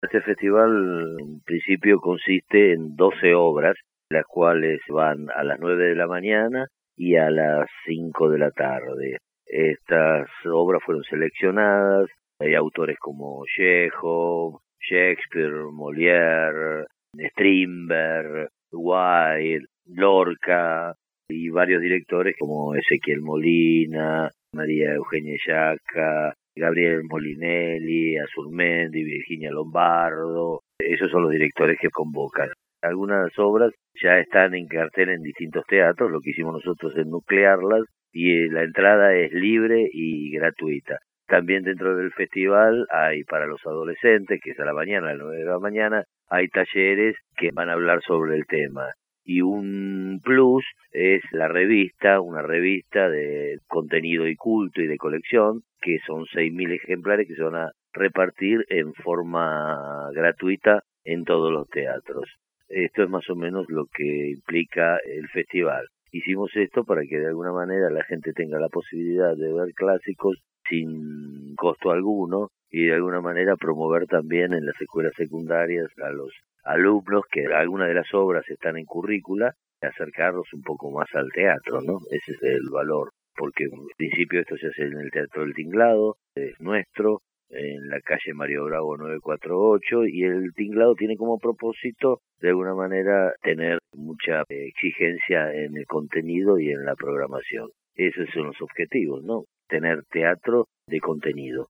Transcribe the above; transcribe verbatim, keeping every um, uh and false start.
Este festival en principio consiste en doce obras, las cuales van a las nueve de la mañana y a las cinco de la tarde. Estas obras fueron seleccionadas, hay autores como Chekhov, Shakespeare, Molière, Strindberg, Wilde, Lorca y varios directores como Ezequiel Molina, María Eugenia Jaca, Gabriel Molinelli, Azurmendi, Virginia Lombardo. Esos son los directores que convocan. Algunas obras ya están en cartel en distintos teatros, lo que hicimos nosotros es nuclearlas y la entrada es libre y gratuita. También dentro del festival hay para los adolescentes, que es a la mañana, a las nueve de la mañana, hay talleres que van a hablar sobre el tema. Y un plus es la revista, una revista de contenido y culto y de colección, que son seis mil ejemplares que se van a repartir en forma gratuita en todos los teatros. Esto es más o menos lo que implica el festival. Hicimos esto para que de alguna manera la gente tenga la posibilidad de ver clásicos sin costo alguno y de alguna manera promover también en las escuelas secundarias a los alumnos que algunas de las obras están en currícula, acercarlos un poco más al teatro, ¿no? Ese es el valor, porque en principio esto se hace en el Teatro del Tinglado, es nuestro, en la calle Mario Bravo novecientos cuarenta y ocho, y el Tinglado tiene como propósito, de alguna manera, tener mucha exigencia en el contenido y en la programación. Esos son los objetivos, ¿no? Tener teatro de contenido.